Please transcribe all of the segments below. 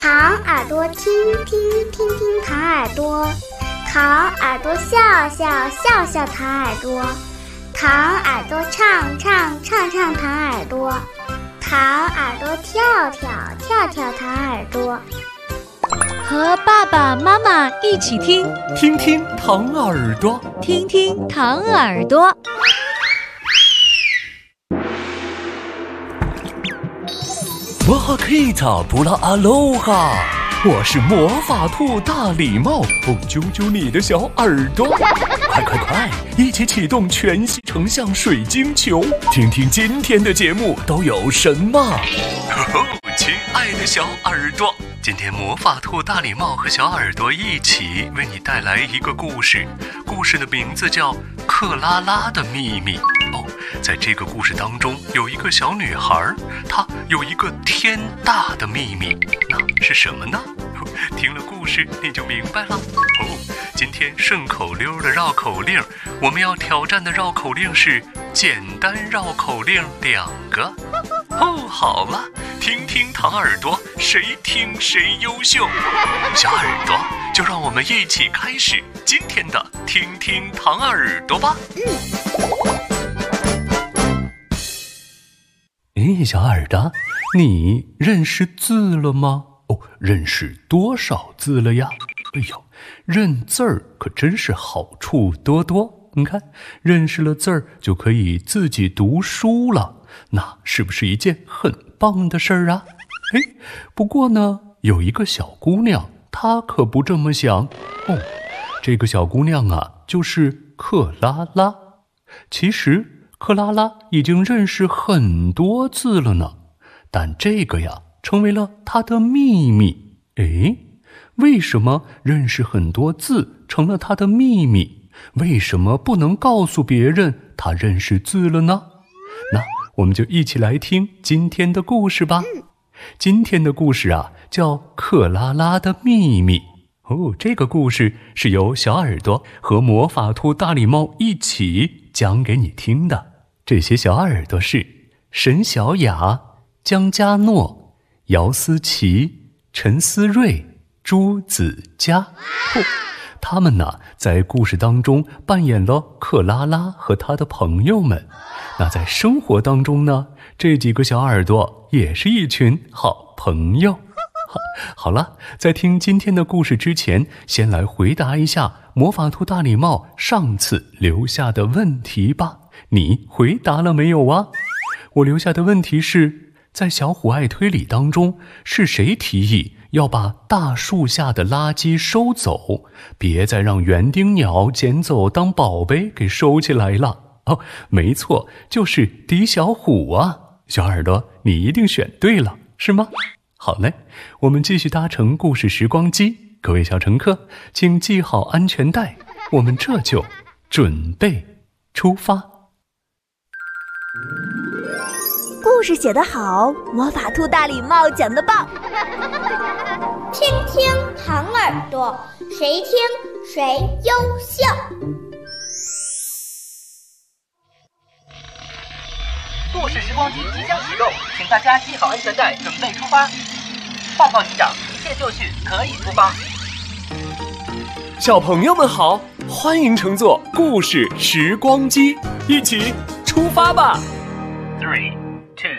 糖耳朵听听听听糖耳朵，糖耳朵笑笑笑笑糖耳朵，糖耳朵唱唱唱唱糖耳朵，糖耳朵跳跳跳跳糖耳朵。 和爸爸妈妈一起听， 听听糖耳朵， 听听糖耳朵。 哇哈克伊塔布拉阿罗哈，我是魔法兔大礼帽，揪揪你的小耳朵，快快快，一起启动全息成像水晶球，听听今天的节目都有什么。亲爱的小耳朵，今天魔法兔大礼帽和小耳朵一起为你带来一个故事，故事的名字叫《克拉拉的秘密》。在这个故事当中，有一个小女孩，她有一个天大的秘密，那是什么呢？听了故事你就明白了。今天顺口溜的绕口令，我们要挑战的绕口令是简单绕口令2个。好了，听听糖耳朵，谁听谁优秀。小耳朵，就让我们一起开始今天的听听糖耳朵吧。小耳朵，你认识字了吗？认识多少字了呀？认字儿可真是好处多多。你看，认识了字儿就可以自己读书了，那是不是一件很棒的事儿啊？不过呢，有一个小姑娘，她可不这么想。这个小姑娘啊，就是克拉拉。其实克拉拉已经认识很多字了呢，但这个呀，成为了她的秘密。为什么认识很多字成了她的秘密？为什么不能告诉别人她认识字了呢？那我们就一起来听今天的故事吧。今天的故事啊，叫《克拉拉的秘密》。这个故事是由小耳朵和魔法兔大礼帽一起讲给你听的。这些小耳朵是沈小雅、江嘉诺、姚思琪、陈思睿、朱子佳。他们呢，在故事当中扮演了克拉拉和她的朋友们。那在生活当中呢，这几个小耳朵也是一群好朋友。好了，在听今天的故事之前，先来回答一下魔法兔大礼帽上次留下的问题吧。你回答了没有啊？我留下的问题是，在小虎爱推理当中，是谁提议要把大树下的垃圾收走，别再让园丁鸟捡走当宝贝给收起来了？没错，就是狄小虎啊。小耳朵，你一定选对了，是吗？好嘞，我们继续搭乘故事时光机，各位小乘客，请系好安全带，我们这就准备出发。 故事写得好，魔法兔大礼帽讲得棒。 听听糖耳朵，谁听谁优秀。 故事时光机即将启动，请大家系好安全带，准备出发。报告机长，一切就绪，可以出发。 小朋友们好，欢迎乘坐故事时光机，一起出发吧。 3、2、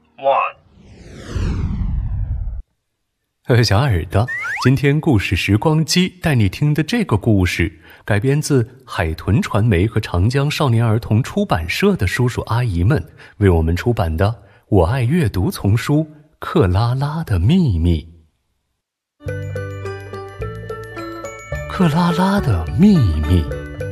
1。小耳朵，今天故事时光机带你听的这个故事，改编自海豚传媒和长江少年儿童出版社的叔叔阿姨们为我们出版的《我爱阅读》丛书《克拉拉的秘密》。克拉拉的秘密。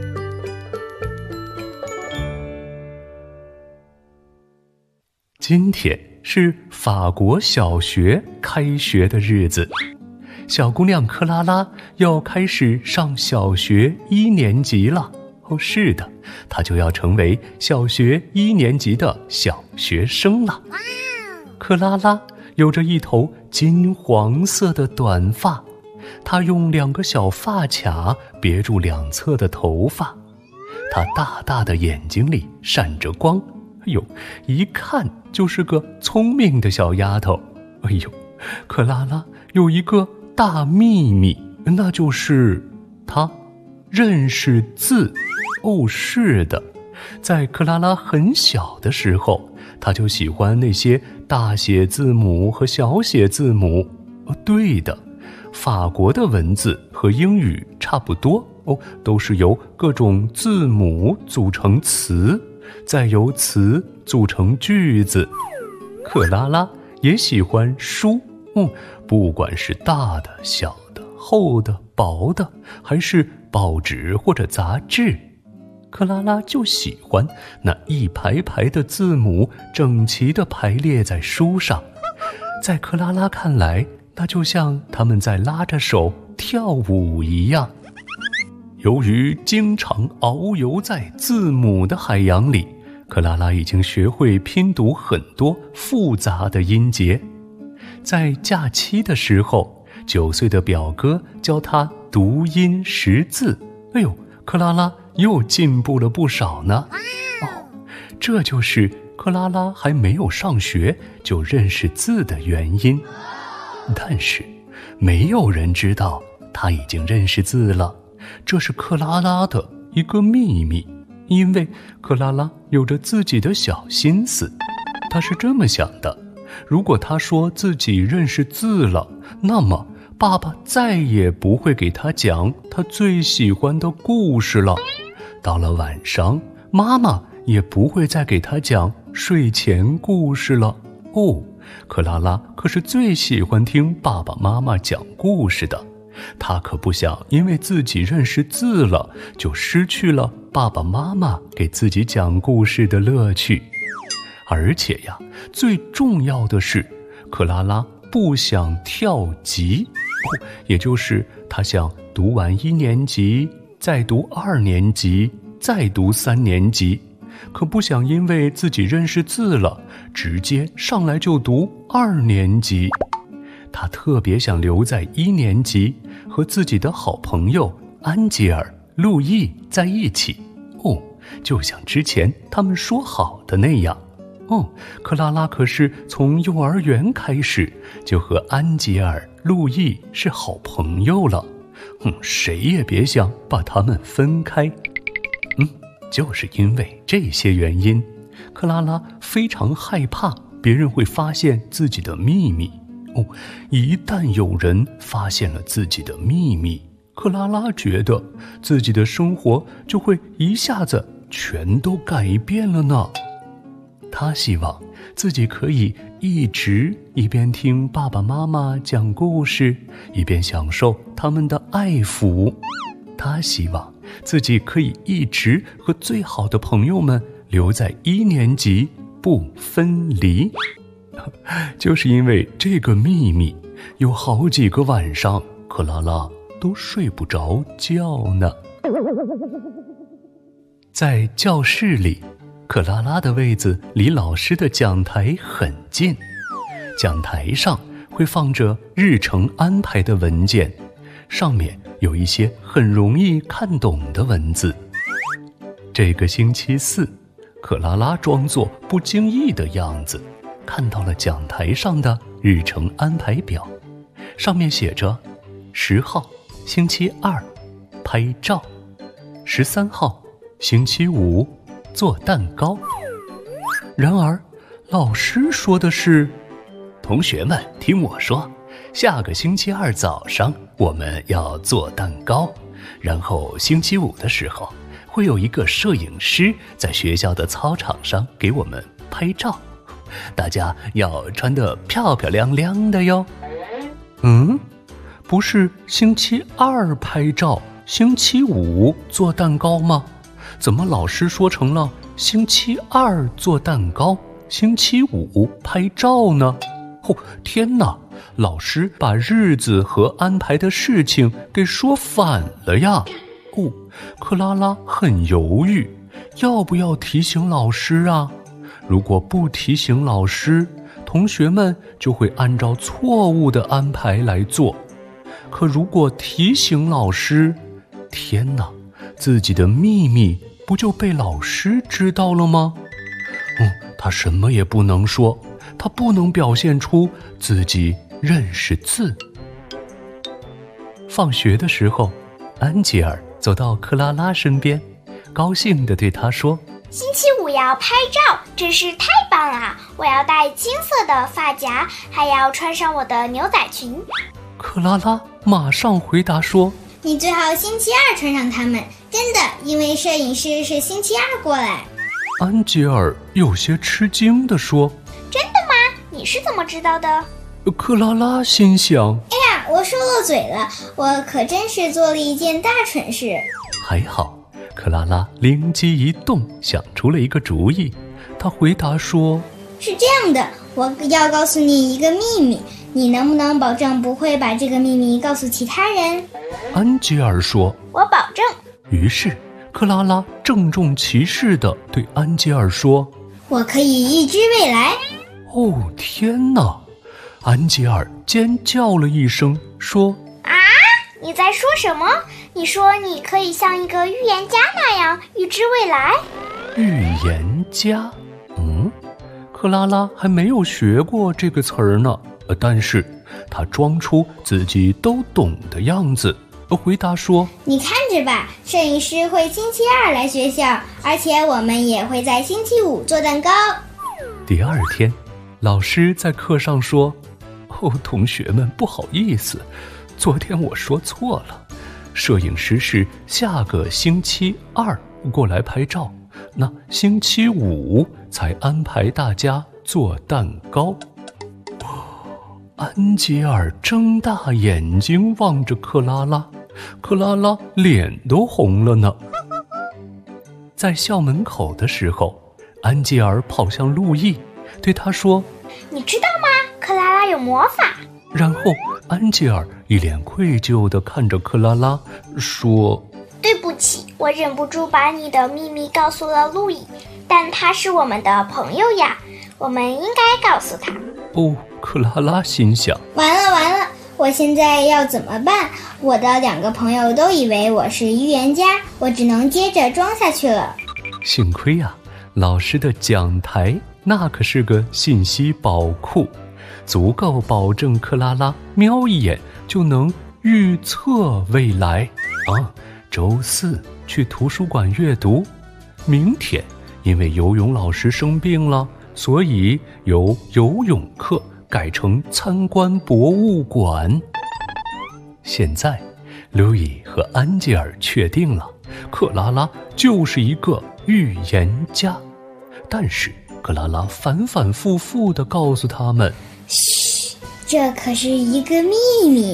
今天是法国小学开学的日子，小姑娘克拉拉要开始上小学1年级了。是的，她就要成为小学1年级的小学生了。克拉拉有着一头金黄色的短发，她用2个小发卡别住两侧的头发，她大大的眼睛里闪着光，一看就是个聪明的小丫头。克拉拉有一个大秘密，那就是他认识字。是的，在克拉拉很小的时候，他就喜欢那些大写字母和小写字母。对的，法国的文字和英语差不多都是由各种字母组成词，再由词组成句子。克拉拉也喜欢书，不管是大的、小的、厚的、薄的，还是报纸或者杂志，克拉拉就喜欢那一排排的字母整齐地排列在书上。在克拉拉看来，那就像他们在拉着手跳舞一样。由于经常遨游在字母的海洋里，克拉拉已经学会拼读很多复杂的音节。在假期的时候，9岁的表哥教她读音识字，克拉拉又进步了不少呢。这就是克拉拉还没有上学就认识字的原因。但是没有人知道她已经认识字了，这是克拉拉的一个秘密。因为克拉拉有着自己的小心思，她是这么想的：如果她说自己认识字了，那么爸爸再也不会给她讲她最喜欢的故事了。到了晚上，妈妈也不会再给她讲睡前故事了。克拉拉可是最喜欢听爸爸妈妈讲故事的，她可不想因为自己认识字了，就失去了爸爸妈妈给自己讲故事的乐趣。而且呀，最重要的是，克拉拉不想跳级，也就是她想读完1年级，再读2年级，再读3年级，可不想因为自己认识字了，直接上来就读2年级。她特别想留在1年级，和自己的好朋友安吉尔、路易在一起。就像之前他们说好的那样。克拉拉可是从幼儿园开始就和安吉尔、路易是好朋友了。谁也别想把他们分开。就是因为这些原因，克拉拉非常害怕别人会发现自己的秘密。一旦有人发现了自己的秘密，克拉拉觉得自己的生活就会一下子全都改变了呢。她希望自己可以一边听爸爸妈妈讲故事，一边享受他们的爱抚。她希望自己可以一直和最好的朋友们留在1年级不分离。就是因为这个秘密，有好几个晚上克拉拉都睡不着觉呢。在教室里，克拉拉的位子离老师的讲台很近，讲台上会放着日程安排的文件，上面有一些很容易看懂的文字。这个星期4，克拉拉装作不经意的样子，看到了讲台上的日程安排表，上面写着10号星期2拍照，13号星期5做蛋糕。然而老师说的是，同学们听我说，下个星期2早上我们要做蛋糕，然后星期5的时候会有一个摄影师在学校的操场上给我们拍照，大家要穿得漂漂亮亮的哟。不是星期2拍照，星期5做蛋糕吗？怎么老师说成了星期2做蛋糕，星期5拍照呢？天哪，老师把日子和安排的事情给说反了呀。克拉拉很犹豫，要不要提醒老师啊？如果不提醒老师，同学们就会按照错误的安排来做。可如果提醒老师，天哪，自己的秘密不就被老师知道了吗？他什么也不能说，他不能表现出自己认识字。 放学的时候，安吉尔走到克拉拉身边，高兴地对她说： 星期五要拍照，真是太棒了！我要戴金色的发夹，还要穿上我的牛仔裙。 克拉拉马上回答说： 你最好星期二穿上它们，真的，因为摄影师是星期二过来。 安吉尔有些吃惊地说： 真的吗？你是怎么知道的？ 克拉拉心想： 哎呀，我说漏嘴了，我可真是做了一件大蠢事。 还好，克拉拉灵机一动，想出了一个主意。她回答说： 是这样的，我要告诉你一个秘密，你能不能保证不会把这个秘密告诉其他人？ 安吉尔说： 我保证。 于是克拉拉郑重其事地对安吉尔说： 我可以预知未来。 哦，天哪！安吉尔尖叫了一声，说： 啊，你在说什么？你说你可以像一个预言家那样预知未来？ 预言家？克拉拉还没有学过这个词儿呢，但是她装出自己都懂的样子，回答说： 你看着吧，摄影师会星期二来学校，而且我们也会在星期五做蛋糕。 第二天，老师在课上说：同学们，不好意思，昨天我说错了，摄影师是下个星期二过来拍照，那星期五才安排大家做蛋糕。安吉尔睁大眼睛望着克拉拉，克拉拉脸都红了呢。在校门口的时候，安吉尔跑向路易，对他说： 你知道吗？克拉拉有魔法。 然后安吉尔一脸愧疚地看着克拉拉，说： 对不起，我忍不住把你的秘密告诉了路易，但他是我们的朋友呀，我们应该告诉他。 克拉拉心想： 完了，我现在要怎么办？我的2个朋友都以为我是预言家，我只能接着装下去了。 幸亏啊，老师的讲台那可是个信息宝库，足够保证克拉拉瞄一眼就能预测未来啊。周4去图书馆阅读，明天因为游泳老师生病了，所以由游泳课改成参观博物馆。现在路易和安吉尔确定了，克拉拉就是一个预言家，但是克拉拉反反复复地告诉他们： 嘘，这可是一个秘密。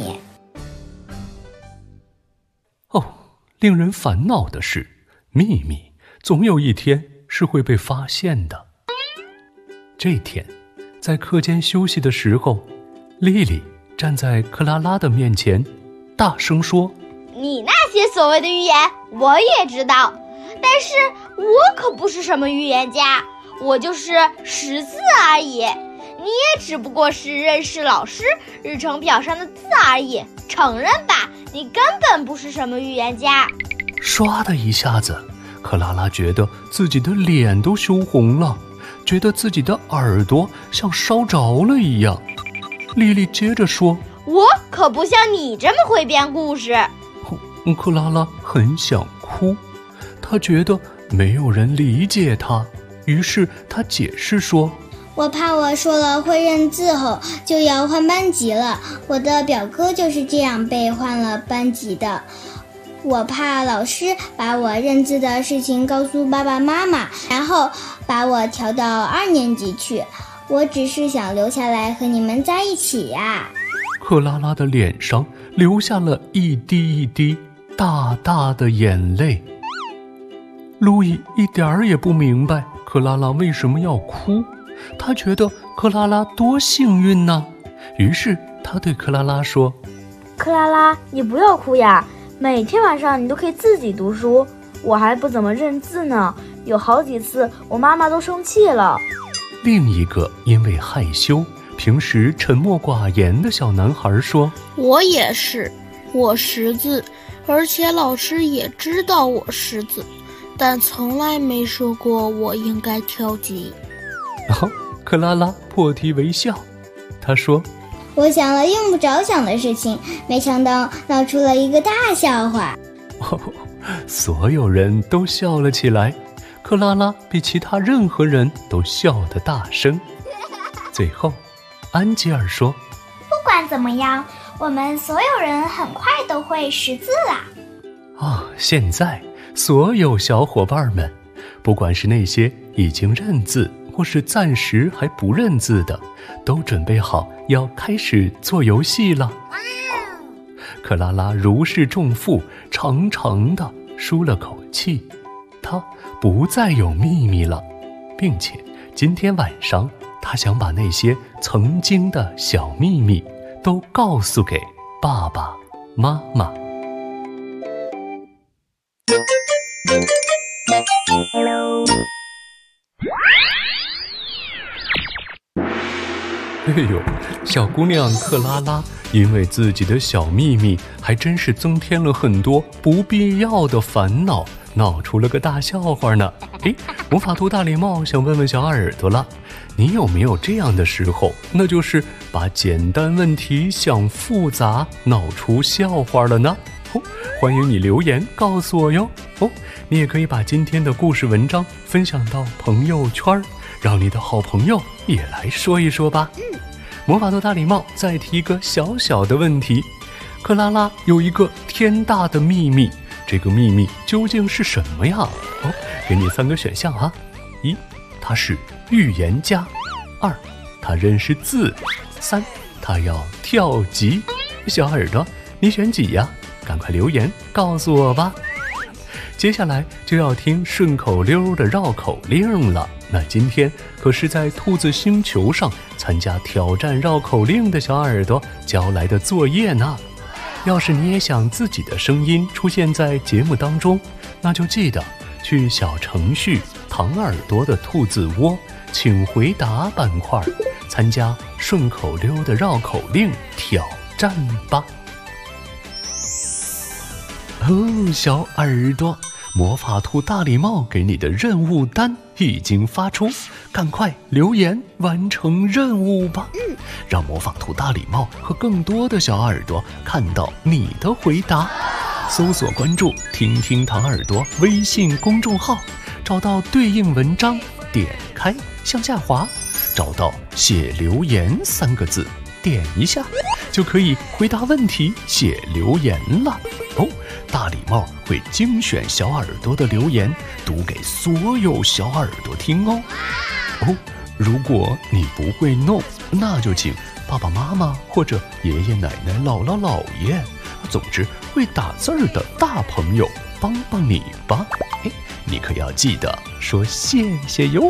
令人烦恼的是，秘密总有一天是会被发现的。这天，在课间休息的时候，莉莉站在克拉拉的面前，大声说： 你那些所谓的预言我也知道，但是我可不是什么预言家，我就是识字而已，你也只不过是认识老师日程表上的字而已，承认吧，你根本不是什么预言家。 唰的一下子，克拉拉觉得自己的脸都羞红了，觉得自己的耳朵像烧着了一样。莉莉接着说： 我可不像你这么会编故事。 克拉拉很想哭，她觉得没有人理解她，于是她解释说： 我怕我说了会认字后就要换班级了，我的表哥就是这样被换了班级的。我怕老师把我认字的事情告诉爸爸妈妈，然后把我调到2年级去。我只是想留下来和你们在一起呀。 克拉拉的脸上流下了一滴一滴大大的眼泪。路易一点儿也不明白克拉拉为什么要哭，他觉得克拉拉多幸运呢。于是他对克拉拉说： 克拉拉，你不要哭呀，每天晚上你都可以自己读书，我还不怎么认字呢，有好几次我妈妈都生气了。 另一个因为害羞平时沉默寡言的小男孩说： 我也是，我识字，而且老师也知道我识字，但从来没说过我应该挑级。 克拉拉破涕为笑，她说： 我想了用不着想的事情，没想到闹出了一个大笑话。 所有人都笑了起来，克拉拉比其他任何人都笑得大声。最后，安吉尔说： 不管怎么样，我们所有人很快都会识字啦。 现在所有小伙伴们，不管是那些已经认字或是暂时还不认字的，都准备好要开始做游戏了。克拉拉如释重负，长长的舒了口气，她不再有秘密了，并且今天晚上她想把那些曾经的小秘密都告诉给爸爸妈妈。哎呦，小姑娘克拉拉因为自己的小秘密还真是增添了很多不必要的烦恼，闹出了个大笑话呢。魔法兔大礼帽想问问小耳朵了，你有没有这样的时候，那就是把简单问题想复杂，闹出笑话了呢？欢迎你留言告诉我哟。你也可以把今天的故事文章分享到朋友圈，让你的好朋友也来说一说吧。魔法兔大礼帽再提一个小小的问题，克拉拉有一个天大的秘密，这个秘密究竟是什么呀？给你3个选项啊。1，他是预言家。2，他认识字。3，他要跳级。小耳朵，你选几呀？赶快留言告诉我吧。接下来就要听顺口溜的绕口令了。那今天可是在兔子星球上参加挑战绕口令的小耳朵交来的作业呢。要是你也想自己的声音出现在节目当中，那就记得去小程序糖耳朵的兔子窝请回答板块参加顺口溜的绕口令挑战吧。小耳朵，魔法兔大礼帽给你的任务单已经发出，赶快留言完成任务吧。让魔法兔大礼帽和更多的小耳朵看到你的回答。搜索关注听听糖耳朵微信公众号，找到对应文章，点开向下滑，找到写留言3个字，点一下就可以回答问题写留言了。大礼帽会精选小耳朵的留言，读给所有小耳朵听哦。如果你不会弄，那就请爸爸妈妈或者爷爷奶奶、姥姥姥爷，总之会打字儿的大朋友帮帮你吧。你可要记得说谢谢哟。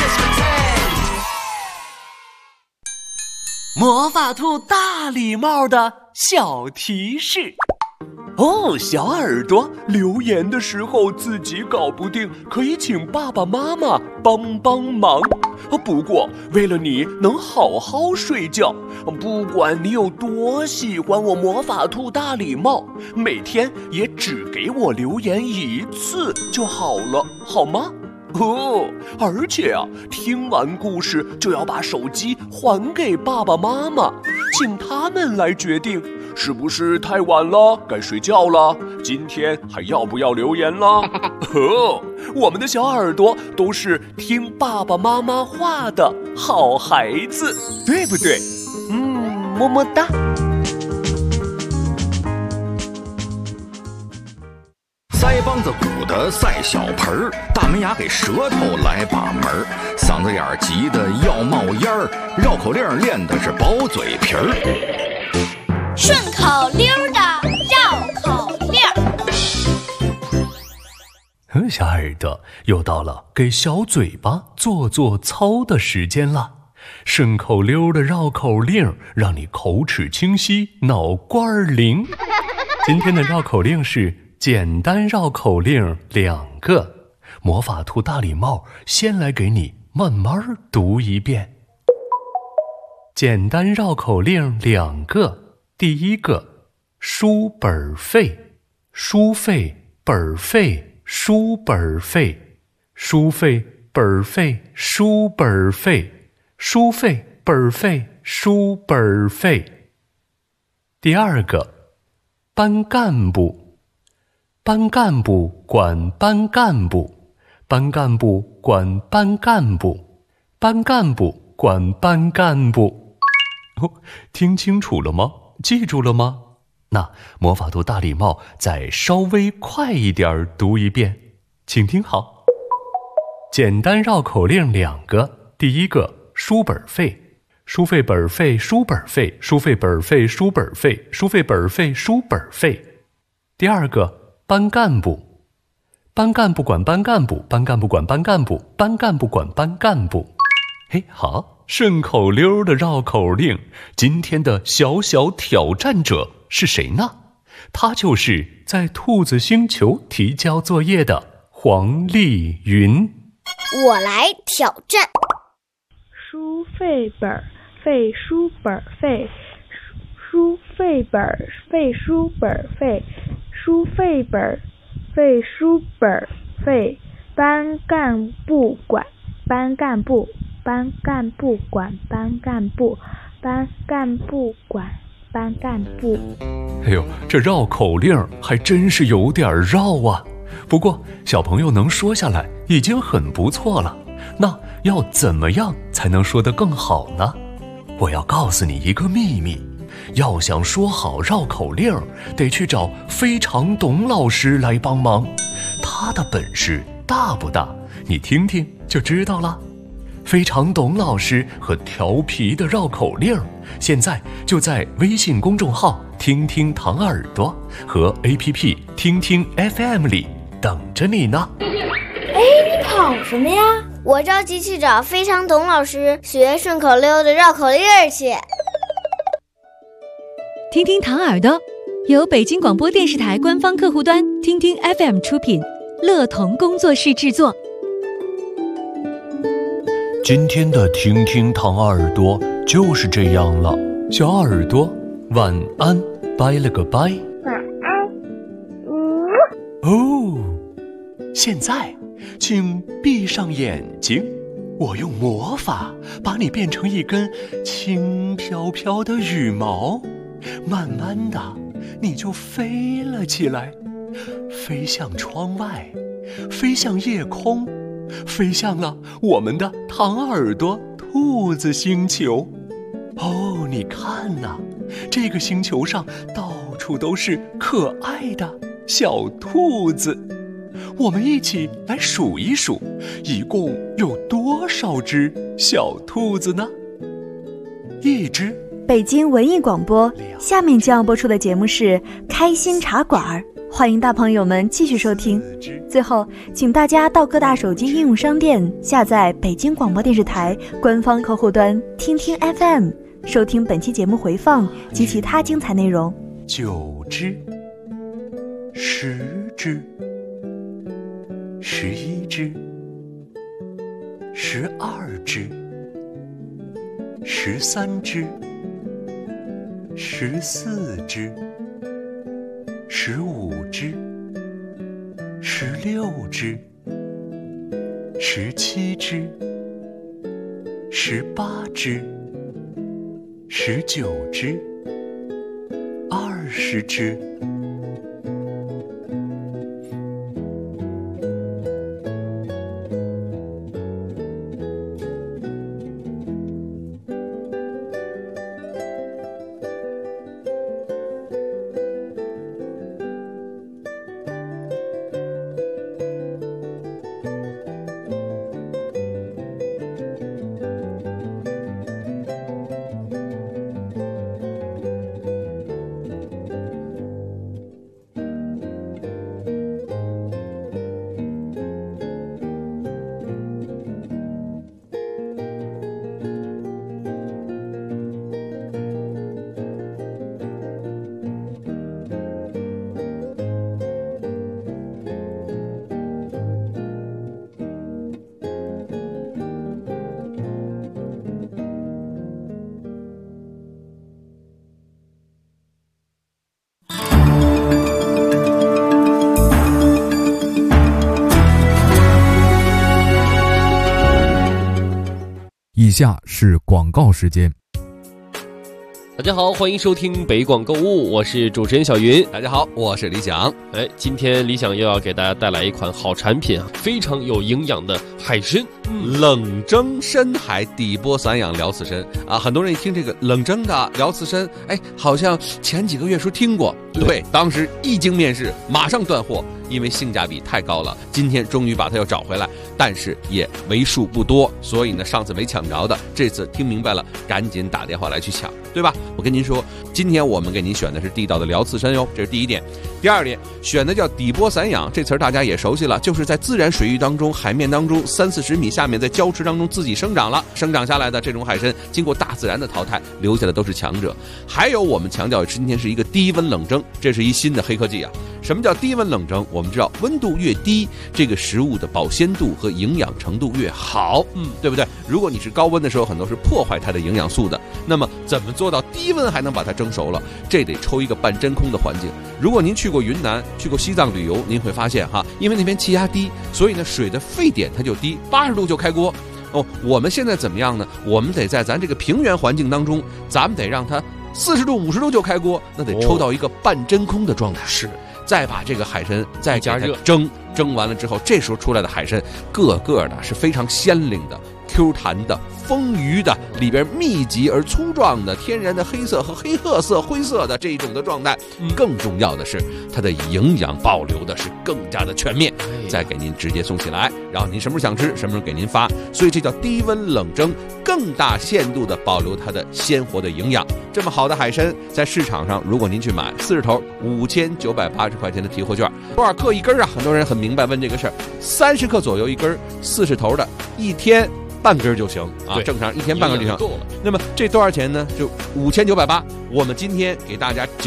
魔法兔大礼帽的小提示。小耳朵留言的时候自己搞不定，可以请爸爸妈妈帮帮忙。不过为了你能好好睡觉，不管你有多喜欢我魔法兔大礼帽，每天也只给我留言1次就好了，好吗？而且听完故事就要把手机还给爸爸妈妈，请他们来决定是不是太晚了，该睡觉了，今天还要不要留言了？我们的小耳朵都是听爸爸妈妈话的好孩子，对不对？么么哒。 腮帮子鼓的赛小盆儿，大门牙给舌头来把门儿，嗓子眼儿急得要冒烟儿，绕口令练的是薄嘴皮儿。 顺口溜的绕口令。 小耳朵，又到了给小嘴巴做做操的时间了。顺口溜的绕口令，让你口齿清晰，脑瓜灵。今天的绕口令是简单绕口令2个，魔法兔大礼帽先来给你慢慢读一遍。简单绕口令2个，第1个，书本费，书费本费，书本费，书费本费，书本费，书费本费， 书本费。第二个，班干部，班干部管班干部，班干部管班干部，班干部管班干部。听清楚了吗？记住了吗？那魔法兔大礼帽再稍微快一点读一遍，请听好。简单绕口令2个。第一个，书本费，书费本费书本费，书费本费书本费，书费本费书本费。第二个，班干部，班干部管班干部，班干部管班干部，班干部管班干部。嘿，好，顺口溜的绕口令。今天的小小挑战者是谁呢？他就是在兔子星球提交作业的黄丽云。 我来挑战。 书费本费书本费，书费本费书本费，书费本费书本费，班干部管班干部，班干部管班干部，班干部管班干部。 哎呦，这绕口令还真是有点绕啊。不过小朋友能说下来已经很不错了。那要怎么样才能说得更好呢？我要告诉你一个秘密，要想说好绕口令，得去找非常董老师来帮忙。他的本事大不大？你听听就知道了。非常董老师和调皮的绕口令，现在就在微信公众号听听糖耳朵和 APP 听听 FM 里等着你呢。 哎，你跑什么呀？ 我着急去找非常董老师学顺口溜的绕口令去。 听听糖耳朵由北京广播电视台官方客户端听听 FM 出品，乐童工作室制作。 今天的听听糖耳朵就是这样了，小耳朵晚安，拜了个拜。 晚安。 哦，现在请闭上眼睛，我用魔法把你变成一根轻飘飘的羽毛，慢慢的你就飞了起来，飞向窗外，飞向夜空，飞向了我们的糖耳朵兔子星球。哦，你看呐，这个星球上到处都是可爱的小兔子。我们一起来数一数，一共有多少只小兔子呢？1只。 北京文艺广播，下面将要播出的节目是开心茶馆，欢迎大朋友们继续收听。最后请大家到各大手机应用商店下载北京广播电视台官方客户端听听 FM， 收听本期节目回放及其他精彩内容。 9只，10只，11只，12只，13只，14只，15只，16只，17只，18只，19只，20只。 以下是广告时间。 大家好，欢迎收听北广购物，我是主持人小云。 大家好，我是李想。 今天李想又要给大家带来一款好产品啊，非常有营养的海参。 冷蒸深海底波散养辽刺参啊，很多人一听这个冷蒸的辽刺参，好像前几个月说听过。对，当时一经面世，马上断货，因为性价比太高了。今天终于把它又找回来，但是也为数不多，所以呢，上次没抢着的，这次听明白了，赶紧打电话来去抢，对吧？我跟您说，今天我们给您选的是地道的辽刺参哟，这是第一点。第二点，选的叫底波散养，这词儿大家也熟悉了，就是在自然水域当中、海面当中30-40米下面，在礁池当中自己生长下来的这种海参，经过大自然的淘汰，留下的都是强者。还有我们强调今天是一个低温冷蒸，这是一新的黑科技啊。什么叫低温冷蒸？我们知道温度越低，这个食物的保鲜度和营养程度越好，对不对？如果你是高温的时候，很多是破坏它的营养素的。那么怎么做到低温还能把它蒸熟了？这得抽一个半真空的环境。如果您去过云南、去过西藏旅游，您会发现因为那边气压低，所以呢水的沸点它就低，80度就开锅。我们现在怎么样呢？我们得在咱这个平原环境当中，咱们得让它40度、50度就开锅，那得抽到一个半真空的状态。 是， 再把这个海参再加热蒸完了之后，这时候出来的海参个个的是非常鲜灵的、Q 弹的、丰腴的，里边密集而粗壮的天然的黑色和黑褐色、灰色的这一种的状态。更重要的是，它的营养保留的是更加的全面，再给您直接送起来，然后您什么时候想吃，什么时候给您发。所以这叫低温冷蒸，更大限度的保留它的鲜活的营养。这么好的海参，在市场上如果您去买40头，5980块钱的提货券，多少克一根啊？很多人很明白问这个事儿，30克左右一根，40头的，一天半根就行啊，正常一天半根就行。那么这多少钱呢？就5980。我们今天给大家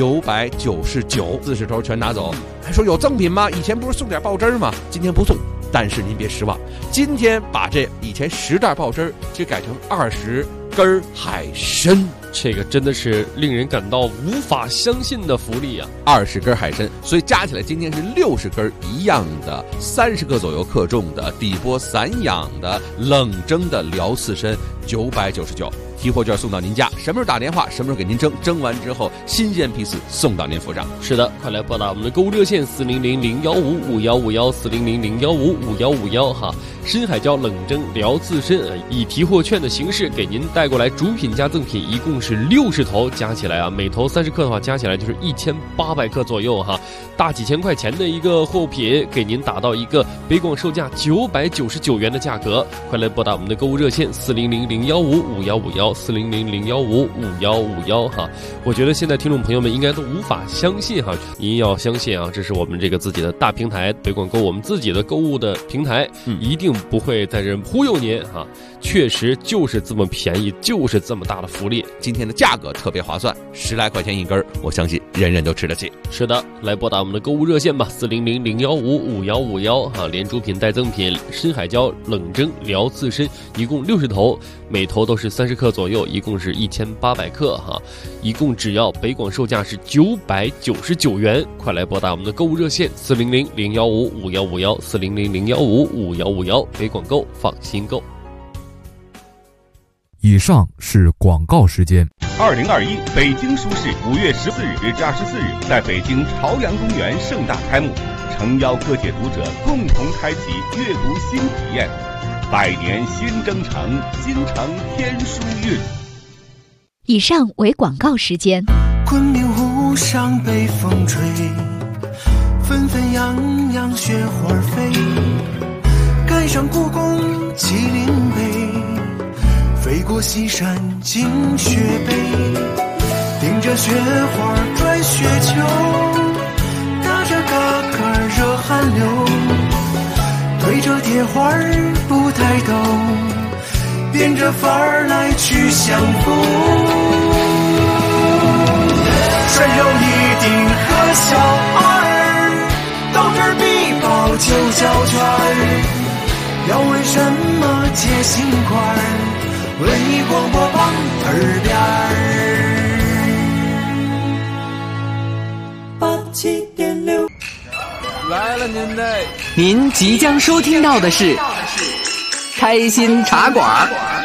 999，40头全拿走。还说有赠品吗？以前不是送点爆汁吗？今天不送，但是您别失望，今天把这以前10袋爆汁就改成20根海参。 这个真的是令人感到无法相信的福利啊 ！20根海参，所以加起来今天是60根一样的，30克左右克重的底波散养的冷蒸的辽刺参，999。提货券送到您家，什么时候打电话，什么时候给您蒸完之后新鲜批次送到您府上。 是的，快来拨打我们的购物热线400-015-5151，400-015-5151哈。深海椒冷蒸辽刺参以提货券的形式给您带过来，主品加赠品一共是60头，加起来啊，每头30克的话，加起来就是1800克左右哈，大几千块钱的一个货品，给您打到一个北广售价999元的价格。快来拨打我们的购物热线400-015-5151，400-015-5151哈。我觉得现在听众朋友们应该都无法相信哈，您要相信啊，这是我们这个自己的大平台北广购，我们自己的购物的平台，一定不会在这忽悠您哈，确实就是这么便宜，就是这么大的福利。 今天的价格特别划算，10来块钱一根，我相信人人都吃得起。 是的，来拨打我们的购物热线吧，400-015-5151哈，连主品带赠品，深海椒冷蒸辽刺参一共60头，每头都是30克左右，一共是1800克哈，一共只要北广售价是999元。快来拨打我们的购物热线400-015-5151，400-015-5151，北广购，放心购。 以上是广告时间。 2021北京书市5月14日至24日在北京朝阳公园盛大开幕，诚邀各界读者共同开启阅读新体验。百年新征程，京城天书韵。 以上为广告时间。 昆明湖上北风吹，纷纷扬扬雪花飞，赶上故宫麒麟碑，飞过西山进雪北，顶着雪花转雪球，打着嘎嘎热汗流，推着铁环不抬头，变着法儿来去相逢。山有一顶和小二，到这儿必报9角圈儿，要问什么接心块儿，文艺广播榜耳边87.6。 来了您即将收听到的是开心茶馆。